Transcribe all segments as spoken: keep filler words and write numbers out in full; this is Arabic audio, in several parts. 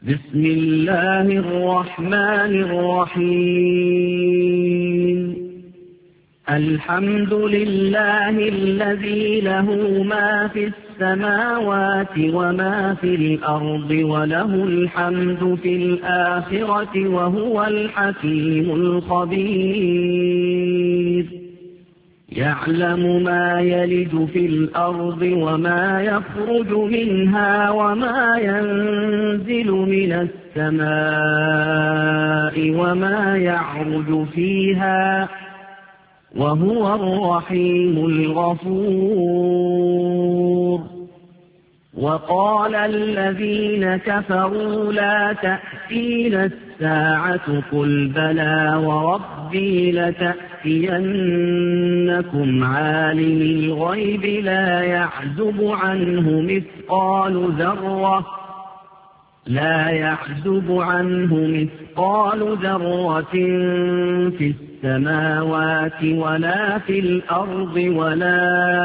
بسم الله الرحمن الرحيم الحمد لله الذي له ما في السماوات وما في الأرض وله الحمد في الآخرة وهو الحكيم الخبير يعلم ما يلج في الأرض وما يخرج منها وما ينزل من السماء وما يعرج فيها وهو الرحيم الغفور وقال الذين كفروا لا تأتينا الساعة قل بلى وربي لتأتينكم عالم الغيب لا يعزب عنه مثقال ذرة لا يعزب عنه مثقال ذرة في السماوات ولا في الأرض ولا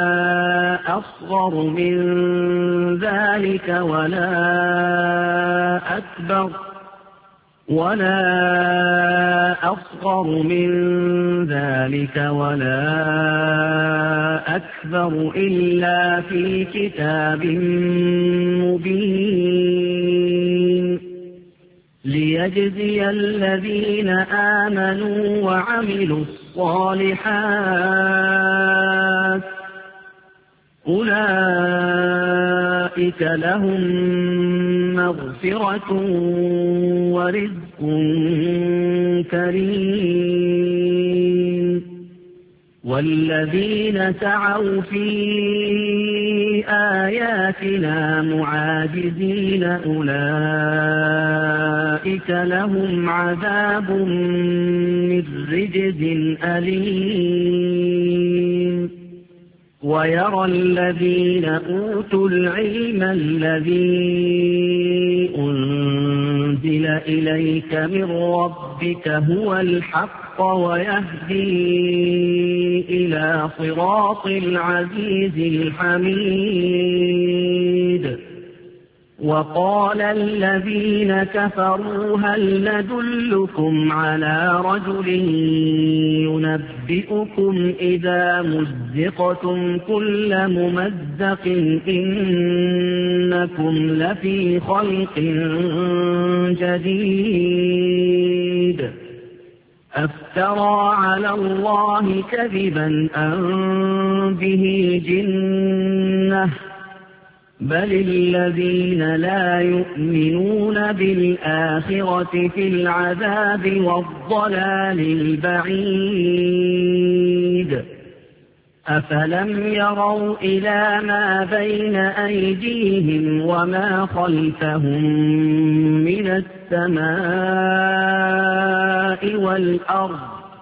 أصغر من ذلك ولا أكبر ولا أصغر من ذلك ولا أكبر إلا في كتاب مبين ليجزي الذين آمنوا وعملوا الصالحات أولئك لهم مغفرة ورزق كريم والذين سعوا في آياتنا معاجزين أولئك لهم عذاب من رجز أليم ويرى الذين أوتوا العلم الذي أنزل إليك من ربك هو الحق ويهدي إلى صراط العزيز الحميد وقال الذين كفروا هل ندلكم على رجل ينبئكم إذا مزقتم كل ممزق إنكم لفي خلق جديد أفترى على الله كذبا أم به جنة بل الذين لا يؤمنون بالآخرة في العذاب والضلال البعيد أفلم يروا إلى ما بين أيديهم وما خلفهم من السماء والأرض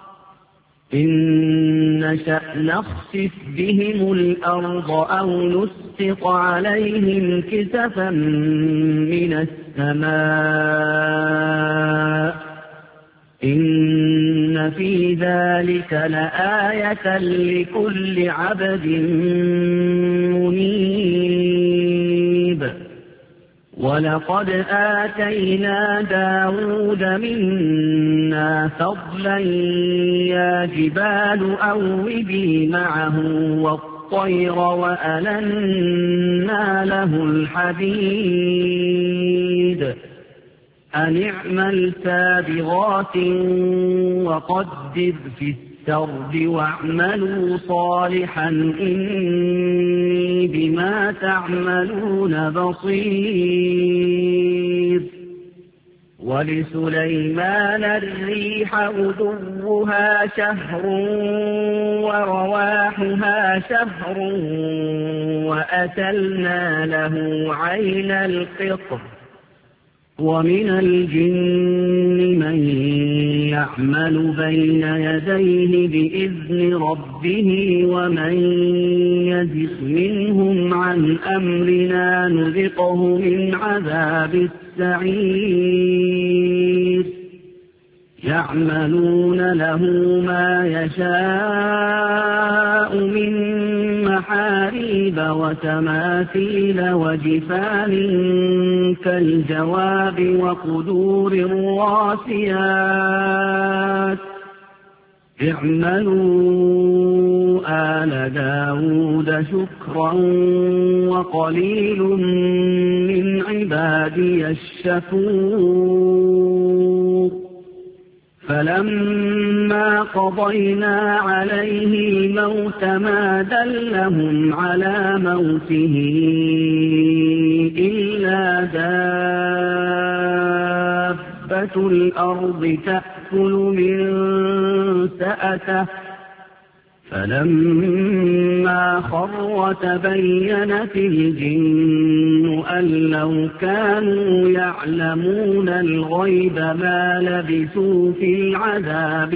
إن نشأ نخسف بهم الأرض أو نسقط عليهم كسفا من السماء إن في ذلك لآية لكل عبد منيب ولقد آتينا داود منا فضلا يا جبال أوبي معه والطير وألنا له الحديد أن اعمل سابغات وقدر في السرد واعملوا صالحا إني بما تعملون بصير ولسليمان الريح غدوها شهر ورواحها شهر وأسلنا له عين القطر ومن الجن من يعمل بين يديه بإذن ربه ومن يزغ منهم عن أمرنا نذقه من عذاب السعير يعملون له ما يشاء من محاريب وتماثيل وجفان كالجواب وقدور الراسيات اعملوا آل داود شكرا وقليل من عبادي الشكور فلما قضينا عليه الموت ما دلهم على موته إلا دابة الأرض تأكل من سأته فلما خر تبينت الجن أن لو كانوا يعلمون الغيب ما لبثوا في العذاب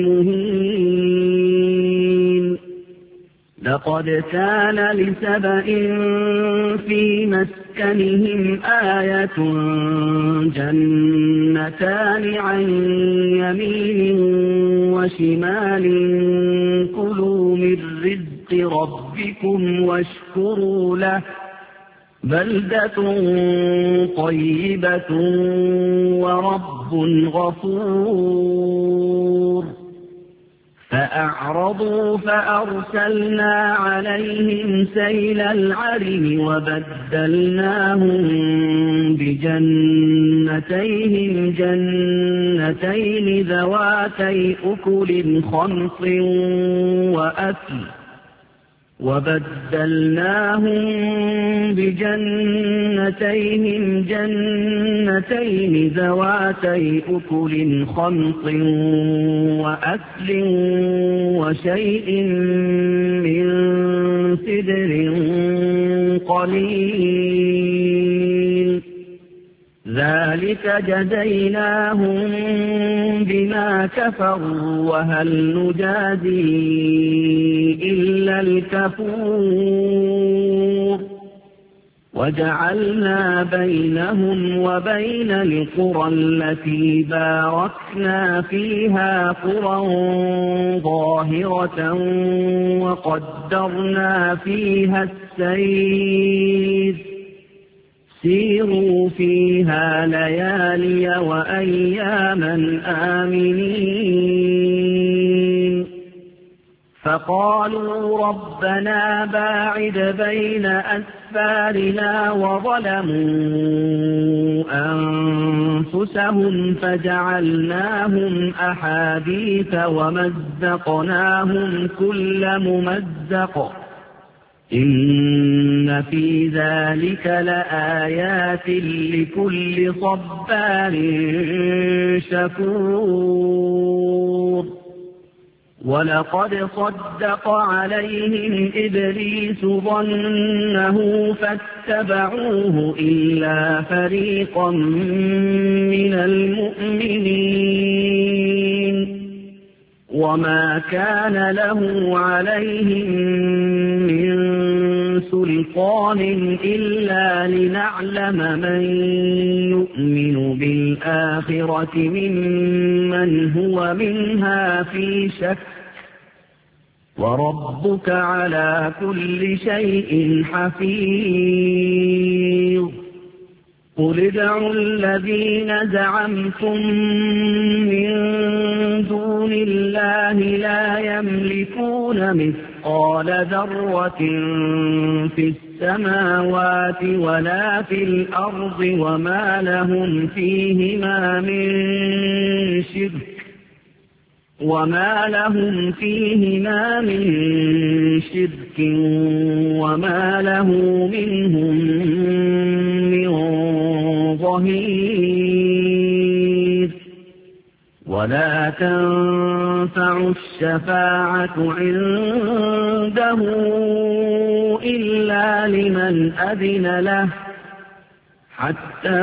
المهين لقد كان لسبإ في مسكنهم آية جنتان عن يمين وشمال كلوا من رزق ربكم واشكروا له بلدة طيبة ورب غفور فأعرضوا فأرسلنا عليهم سيل العرم وبدلناهم بجنتيهم جنتين ذواتي أكل خمط وأثل وبدلناهم بجنتيهم جنتين ذواتي أكل خمط وأثل وشيء من سدر قليل ذلك جزيناهم بما كفروا وهل نجازي إلا الكفور وجعلنا بينهم وبين القرى التي باركنا فيها قرى ظاهرة وقدرنا فيها السير سيروا فيها ليالي وأياما آمنين فقالوا ربنا باعد بين أسفارنا وظلموا أنفسهم فجعلناهم أحاديث ومزقناهم كل ممزق إن في ذلك لآيات لكل صبار شكور ولقد صدق عليهم إبليس ظنه فاتبعوه إلا فريقا من المؤمنين وما كان له عليهم من سلطان إلا لنعلم من يؤمن بالآخرة ممن هو منها في شك وربك على كل شيء حفيظ قل ادعوا الذين زعمتم من دون الله لا يملكون مثقال ذرة في السماوات ولا في الأرض وما لهم فيهما من شرك وما لهم فيهما من شرك وما له منهم من ظهير ولا تنفع الشفاعة عنده إلا لمن أذن له حتى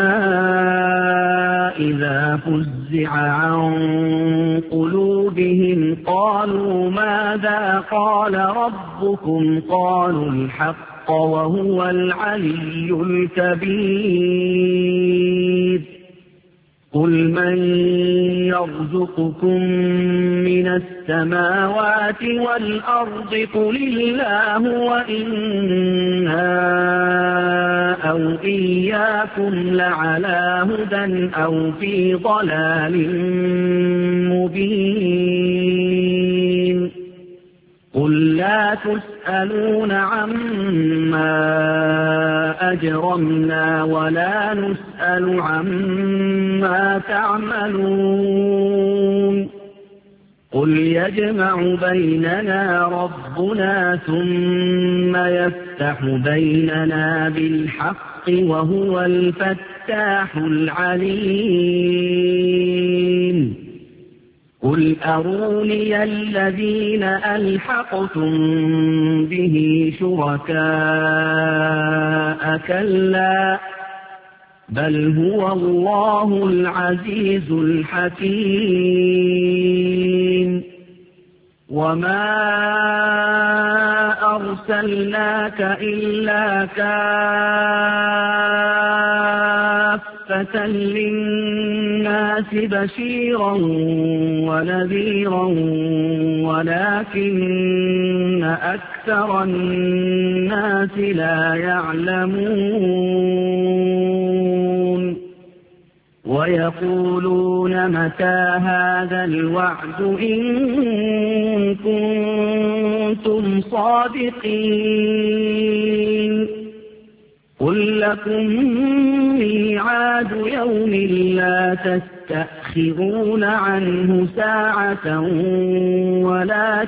إذا فزع عن قلوبهم قالوا ماذا قال ربكم قالوا الحق وهو العلي الكبير قل من يرزقكم من السماوات والأرض قل الله وإنا أو إياكم لعلى هدى أو في ضلال مبين قل لا تسألون عما أجرمنا ولا نسأل عما تعملون قل يجمع بيننا ربنا ثم يفتح بيننا بالحق وهو الفتاح العليم قل أروني الذين ألحقتم به شركاء كلا بل هو الله العزيز الحكيم وما أرسلناك إلا كافة للناس بشيرا ونذيرا ولكن أكثر الناس لا يعلمون ويقولون متى هذا الوعد إن كنتم صادقين قل لكم ميعاد يوم لا تستأخرون عنه ساعة ولا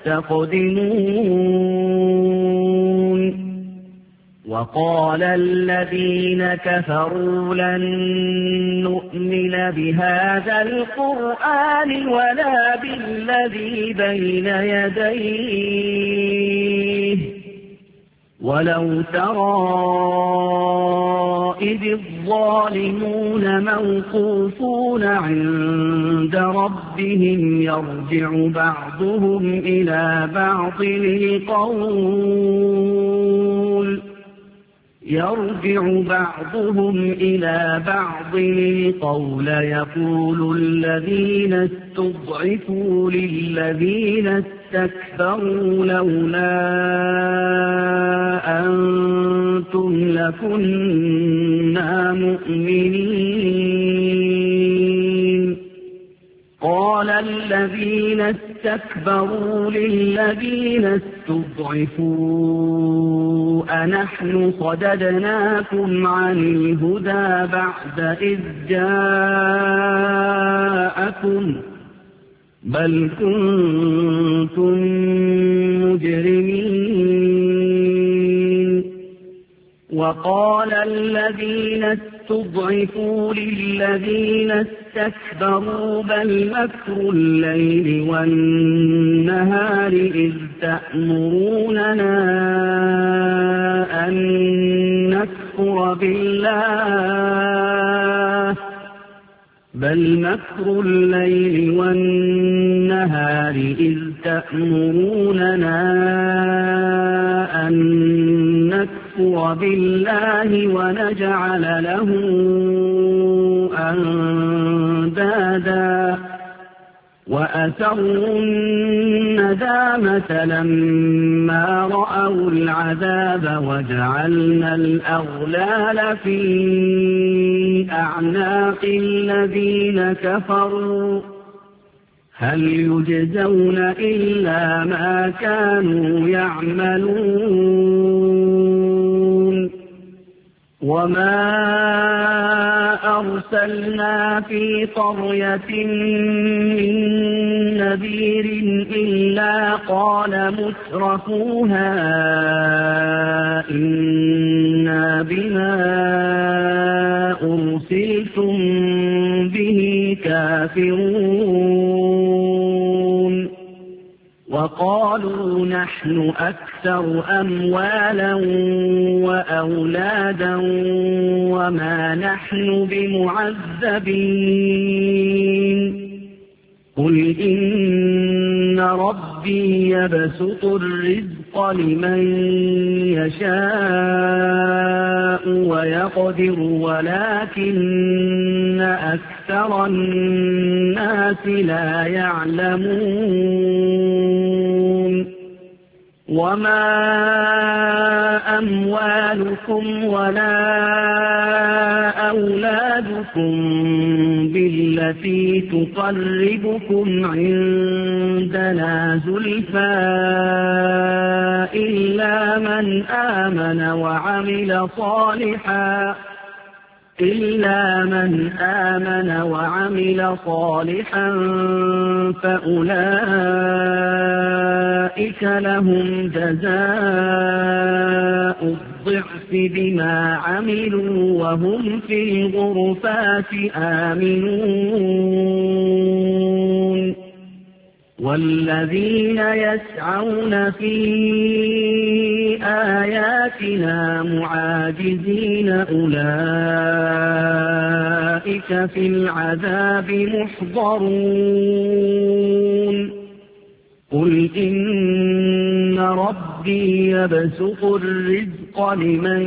تستقدمون وقال الذين كفروا لن نؤمن بهذا القرآن ولا بالذي بين يديه ولو ترى إذ الظالمون موقوفون عند ربهم يرجع بعضهم إلى بعض القول يرجع بعضهم إلى بعض القول يقول الذين استضعفوا للذين استكبروا لولا أنتم لكنا مؤمنين قال الذين استكبروا للذين استضعفوا أنحن صددناكم عن الهدى بعد إذ جاءكم بل كنتم مجرمين وقال الذين استضعفوا للذين استكبروا بل مكر الليل والنهار إذ تأمروننا أن نكفر بالله بل مكر الليل والنهار إذ تأمروننا أن نكفر بالله ونجعل له أندادا وأسروا الندامة لما رأوا العذاب وجعلنا الأغلال في أعناق الذين كفروا هل يجزون إلا ما كانوا يعملون وما أرسلنا في قرية من نذير إلا قال مترفوها إنا بما أرسلتم به كافرون وقالوا نحن أكثر أموالا وأولادا وما نحن بمعذبين قل إن ربي يبسط الرزق لمن يشاء ويقدر ولكن أكثر الناس لا يعلمون وما أموالكم ولا أولادكم بالتي تقربكم عندنا زلفى إلا من آمن وعمل صالحا إلا من آمن وعمل صالحا فأولئك لهم جزاء الضعف بما عملوا وهم في الغرفات آمنون والذين يسعون في آياتنا معاجزين أولئك في العذاب محضرون قل إن ربي يبسط الرزق لمن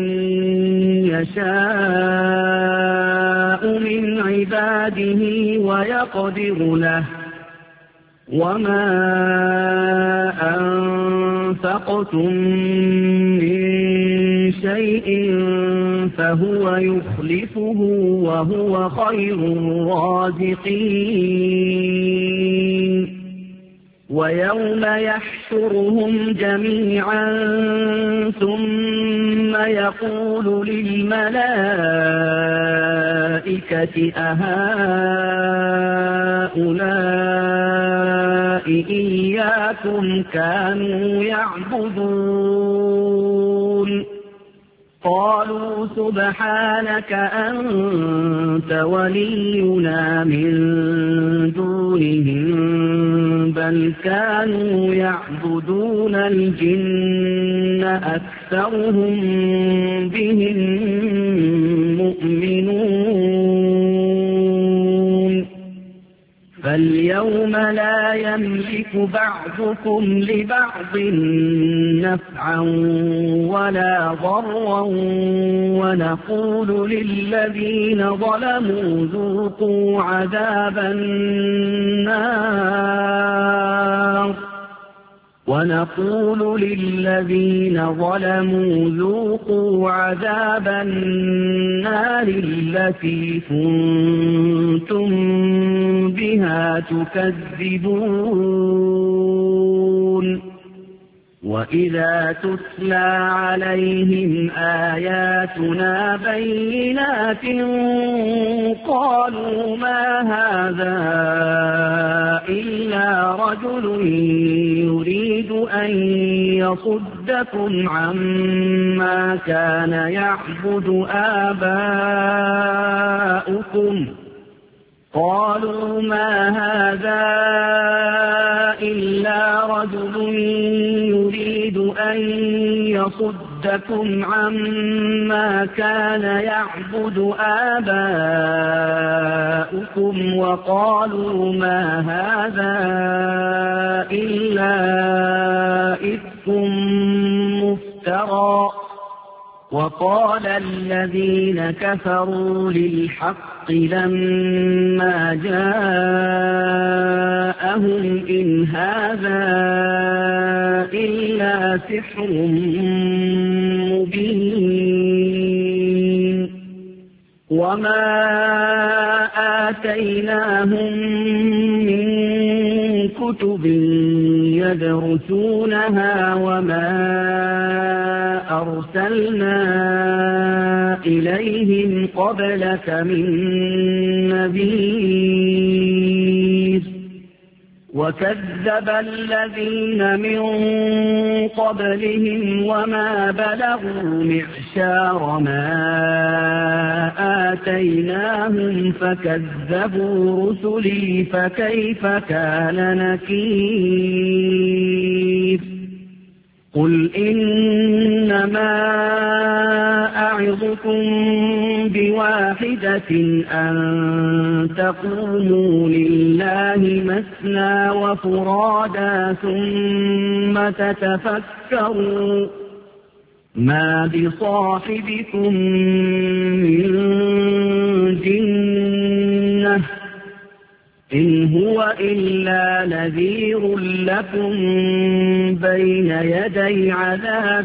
يشاء من عباده ويقدر له وما أنفقتم من شيء فهو يخلفه وهو خير الرازقين ويوم يحشرهم جميعا ثم يقول للملائكة أهؤلاء إياكم كانوا يعبدون قالوا سبحانك أنت ولينا من دونهم بل كانوا يعبدون الجن أكثرهم بهم مؤمنون فاليوم لا يملك بعضكم لبعض نفعا ولا ضرا ونقول للذين ظلموا ذوقوا عذاب النار ونقول للذين ظلموا ذوقوا عذاب النار التي كنتم بها تكذبون وإذا تتلى عليهم آياتنا بينات قالوا ما هذا إلا رجل يريد أن يصدكم عما كان يعبد آباؤكم قالوا ما هذا إلا رجل يريد أن يصدكم عما كان يعبد آباؤكم وقالوا ما هذا إلا إفك مفترى وقال الذين كفروا للحق لما جاءهم إن هذا إلا سحر مبين وما آتيناهم من كتب يدرسونها وما أرسلنا إليهم قبلك من نذير وكذب الذين من قبلهم وما بلغوا معشار ما آتيناهم فكذبوا رسلي فكيف كان نكير قل إنما أعظكم بواحدة أن تقوموا لله مثنى وفرادا ثم تتفكروا ما بصاحبكم من جنة إن هو إلا نذير لكم بين يدي عذاب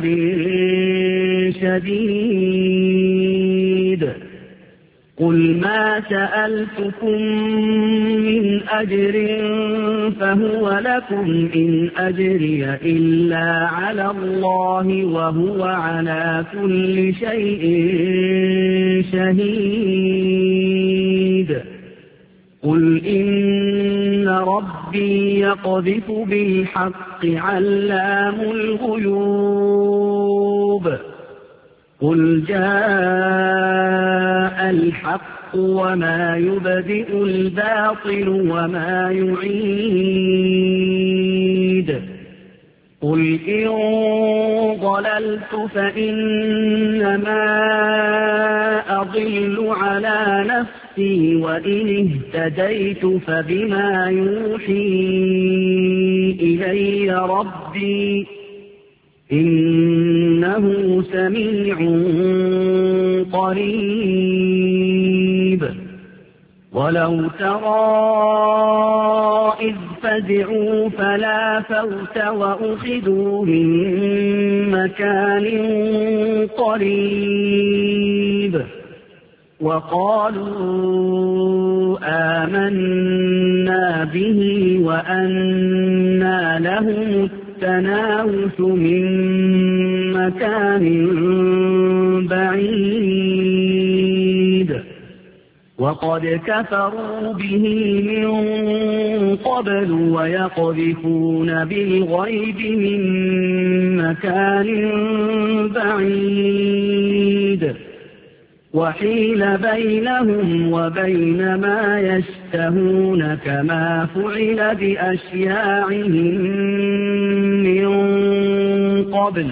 شديد قل ما سألتكم من أجر فهو لكم إن أجري إلا على الله وهو على كل شيء شهيد قل إن ربي يقذف بالحق علام الغيوب قل جاء الحق وما يبدئ الباطل وما يعيد قل إن ضللت فإنما أضل على نفسي وإن اهتديت فبما يوحي إلي ربي إنه سميع قريب ولو ترى إذ فزعوا فلا فوت وأخذوا من مكان قريب وقالوا آمنا به وأنى لهم التناوش من مكان بعيد وقد كفروا به من قبل ويقذفون بالغيب من مكان بعيد وحيل بينهم وبين ما يشتهون كما فعل بأشياعهم من قبل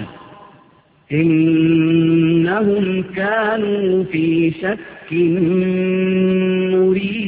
إنهم كانوا في شك مريب